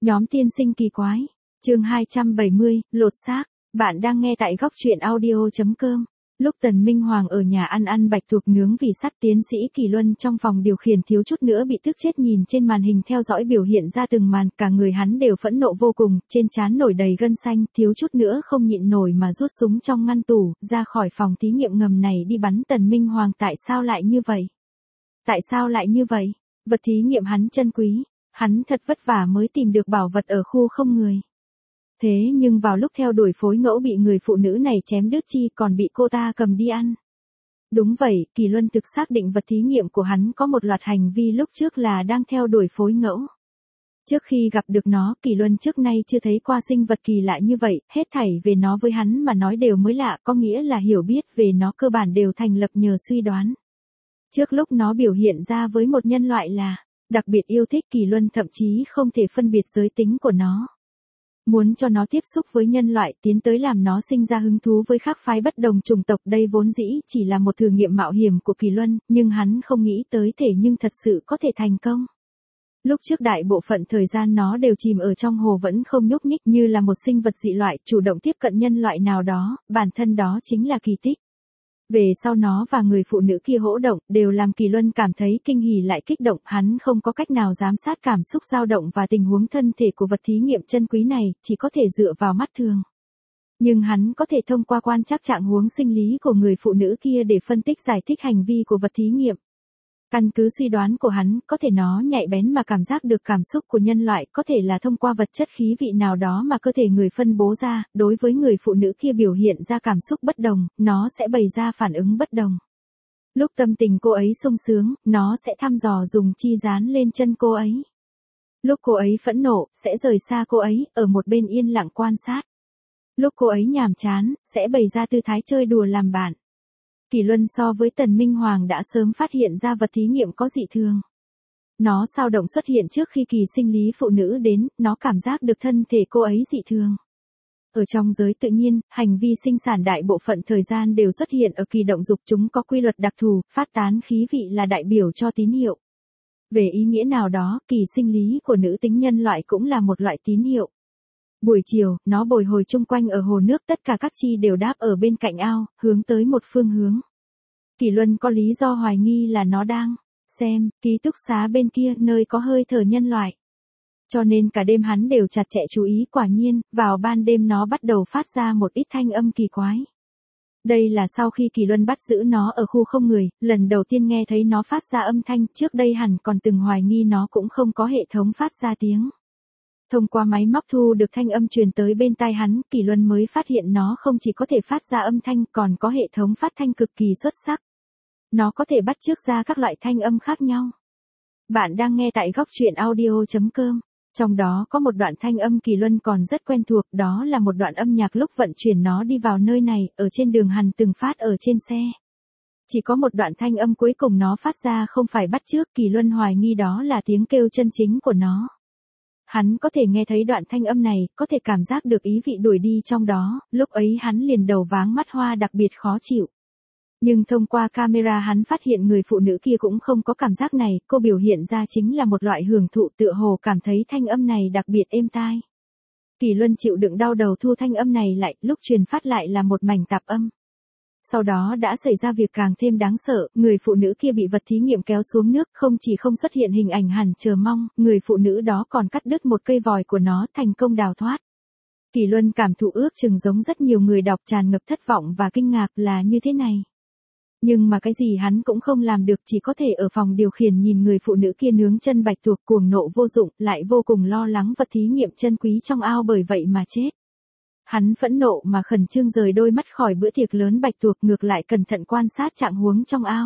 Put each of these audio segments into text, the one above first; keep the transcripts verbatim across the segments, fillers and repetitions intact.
Nhóm tiên sinh kỳ quái. Chương hai trăm bảy mươi, lột xác. Bạn đang nghe tại góc truyện audio chấm com. Lúc Tần Minh Hoàng ở nhà ăn ăn bạch tuộc nướng vì sắt, tiến sĩ Kỳ Luân trong phòng điều khiển thiếu chút nữa bị tức chết nhìn trên màn hình theo dõi biểu hiện ra từng màn, cả người hắn đều phẫn nộ vô cùng, trên trán nổi đầy gân xanh, thiếu chút nữa không nhịn nổi mà rút súng trong ngăn tủ, ra khỏi phòng thí nghiệm ngầm này đi bắn Tần Minh Hoàng. Tại sao lại như vậy? Tại sao lại như vậy? Vật thí nghiệm hắn chân quý, hắn thật vất vả mới tìm được bảo vật ở khu không người. Thế nhưng vào lúc theo đuổi phối ngẫu bị người phụ nữ này chém đứt chi, còn bị cô ta cầm đi ăn. Đúng vậy, Kỳ Luân thực xác định vật thí nghiệm của hắn có một loạt hành vi lúc trước là đang theo đuổi phối ngẫu. Trước khi gặp được nó, Kỳ Luân trước nay chưa thấy qua sinh vật kỳ lạ như vậy, hết thảy về nó với hắn mà nói đều mới lạ, có nghĩa là hiểu biết về nó cơ bản đều thành lập nhờ suy đoán. Trước lúc nó biểu hiện ra với một nhân loại là đặc biệt yêu thích, Kỳ Luân thậm chí không thể phân biệt giới tính của nó. Muốn cho nó tiếp xúc với nhân loại, tiến tới làm nó sinh ra hứng thú với khác phái bất đồng chủng tộc, đây vốn dĩ chỉ là một thử nghiệm mạo hiểm của Kỳ Luân, nhưng hắn không nghĩ tới thể nhưng thật sự có thể thành công. Lúc trước đại bộ phận thời gian nó đều chìm ở trong hồ vẫn không nhúc nhích, như là một sinh vật dị loại, chủ động tiếp cận nhân loại nào đó, bản thân đó chính là kỳ tích. Về sau nó và người phụ nữ kia hỗ động, đều làm Kỳ Luân cảm thấy kinh hỉ lại kích động, hắn không có cách nào giám sát cảm xúc dao động và tình huống thân thể của vật thí nghiệm chân quý này, chỉ có thể dựa vào mắt thường. Nhưng hắn có thể thông qua quan trắc trạng huống sinh lý của người phụ nữ kia để phân tích giải thích hành vi của vật thí nghiệm. Căn cứ suy đoán của hắn, có thể nó nhạy bén mà cảm giác được cảm xúc của nhân loại, có thể là thông qua vật chất khí vị nào đó mà cơ thể người phân bố ra, đối với người phụ nữ kia biểu hiện ra cảm xúc bất đồng, nó sẽ bày ra phản ứng bất đồng. Lúc tâm tình cô ấy sung sướng, nó sẽ thăm dò dùng chi dán lên chân cô ấy. Lúc cô ấy phẫn nộ, sẽ rời xa cô ấy, ở một bên yên lặng quan sát. Lúc cô ấy nhàm chán, sẽ bày ra tư thái chơi đùa làm bạn. Kỳ Luân so với Tần Minh Hoàng đã sớm phát hiện ra vật thí nghiệm có dị thường. Nó sao động xuất hiện trước khi kỳ sinh lý phụ nữ đến, nó cảm giác được thân thể cô ấy dị thường. Ở trong giới tự nhiên, hành vi sinh sản đại bộ phận thời gian đều xuất hiện ở kỳ động dục, chúng có quy luật đặc thù, phát tán khí vị là đại biểu cho tín hiệu. Về ý nghĩa nào đó, kỳ sinh lý của nữ tính nhân loại cũng là một loại tín hiệu. Buổi chiều, nó bồi hồi chung quanh ở hồ nước, tất cả các chi đều đáp ở bên cạnh ao, hướng tới một phương hướng. Kỳ Luân có lý do hoài nghi là nó đang xem ký túc xá bên kia, nơi có hơi thở nhân loại. Cho nên cả đêm hắn đều chặt chẽ chú ý, quả nhiên, vào ban đêm nó bắt đầu phát ra một ít thanh âm kỳ quái. Đây là sau khi Kỳ Luân bắt giữ nó ở khu không người, lần đầu tiên nghe thấy nó phát ra âm thanh, trước đây hẳn còn từng hoài nghi nó cũng không có hệ thống phát ra tiếng. Thông qua máy móc thu được thanh âm truyền tới bên tai hắn, Kỳ Luân mới phát hiện nó không chỉ có thể phát ra âm thanh, còn có hệ thống phát thanh cực kỳ xuất sắc. Nó có thể bắt chước ra các loại thanh âm khác nhau. Bạn đang nghe tại góc truyện audio chấm com. Trong đó có một đoạn thanh âm Kỳ Luân còn rất quen thuộc, đó là một đoạn âm nhạc lúc vận chuyển nó đi vào nơi này, ở trên đường hẳn từng phát ở trên xe. Chỉ có một đoạn thanh âm cuối cùng nó phát ra không phải bắt chước, Kỳ Luân hoài nghi đó là tiếng kêu chân chính của nó. Hắn có thể nghe thấy đoạn thanh âm này, có thể cảm giác được ý vị đuổi đi trong đó, lúc ấy hắn liền đầu váng mắt hoa, đặc biệt khó chịu. Nhưng thông qua camera hắn phát hiện người phụ nữ kia cũng không có cảm giác này, cô biểu hiện ra chính là một loại hưởng thụ, tựa hồ cảm thấy thanh âm này đặc biệt êm tai. Kỳ Luân chịu đựng đau đầu thu thanh âm này lại, lúc truyền phát lại là một mảnh tạp âm. Sau đó đã xảy ra việc càng thêm đáng sợ, người phụ nữ kia bị vật thí nghiệm kéo xuống nước, không chỉ không xuất hiện hình ảnh hẳn chờ mong, người phụ nữ đó còn cắt đứt một cây vòi của nó, thành công đào thoát. Kỳ Luân cảm thụ ước chừng giống rất nhiều người đọc, tràn ngập thất vọng và kinh ngạc, là như thế này. Nhưng mà cái gì hắn cũng không làm được, chỉ có thể ở phòng điều khiển nhìn người phụ nữ kia nướng chân bạch tuộc, cuồng nộ vô dụng, lại vô cùng lo lắng vật thí nghiệm chân quý trong ao bởi vậy mà chết. Hắn phẫn nộ mà khẩn trương rời đôi mắt khỏi bữa tiệc lớn bạch tuộc, ngược lại cẩn thận quan sát trạng huống trong ao.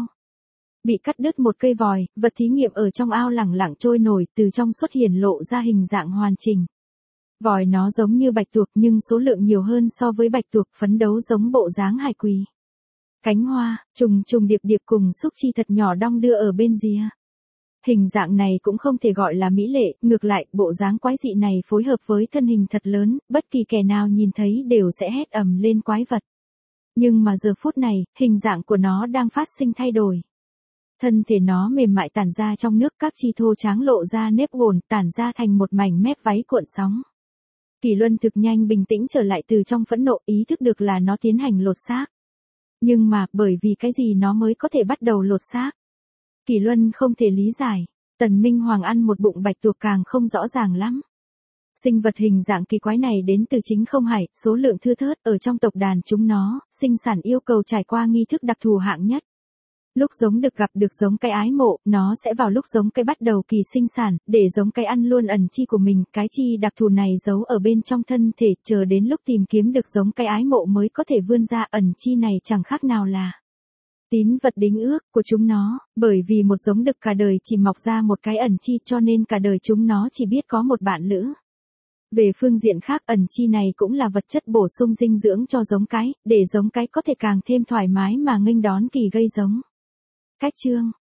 Bị cắt đứt một cây vòi, vật thí nghiệm ở trong ao lẳng lặng trôi nổi, từ trong xuất hiện lộ ra hình dạng hoàn chỉnh. Vòi nó giống như bạch tuộc nhưng số lượng nhiều hơn so với bạch tuộc, phấn đấu giống bộ dáng hải quỳ. Cánh hoa, trùng trùng điệp điệp cùng xúc chi thật nhỏ đong đưa ở bên rìa. Hình dạng này cũng không thể gọi là mỹ lệ, ngược lại, bộ dáng quái dị này phối hợp với thân hình thật lớn, bất kỳ kẻ nào nhìn thấy đều sẽ hét ầm lên quái vật. Nhưng mà giờ phút này, hình dạng của nó đang phát sinh thay đổi. Thân thể nó mềm mại tản ra trong nước, các chi thô tráng lộ ra nếp gồn, tản ra thành một mảnh mép váy cuộn sóng. Kỷ Luân thực nhanh bình tĩnh trở lại từ trong phẫn nộ, ý thức được là nó tiến hành lột xác. Nhưng mà, bởi vì cái gì nó mới có thể bắt đầu lột xác? Kỷ Luân không thể lý giải. Tần Minh Hoàng ăn một bụng bạch tuộc càng không rõ ràng lắm. Sinh vật hình dạng kỳ quái này đến từ chính không hải, số lượng thưa thớt, ở trong tộc đàn chúng nó, sinh sản yêu cầu trải qua nghi thức đặc thù hạng nhất. Lúc giống được gặp được giống cái ái mộ, nó sẽ vào lúc giống cái bắt đầu kỳ sinh sản, để giống cái ăn luôn ẩn chi của mình, cái chi đặc thù này giấu ở bên trong thân thể, chờ đến lúc tìm kiếm được giống cái ái mộ mới có thể vươn ra. Ẩn chi này chẳng khác nào là tín vật đính ước của chúng nó, bởi vì một giống đực cả đời chỉ mọc ra một cái ẩn chi, cho nên cả đời chúng nó chỉ biết có một bạn lữ. Về phương diện khác, ẩn chi này cũng là vật chất bổ sung dinh dưỡng cho giống cái, để giống cái có thể càng thêm thoải mái mà nghênh đón kỳ gây giống. Cách chương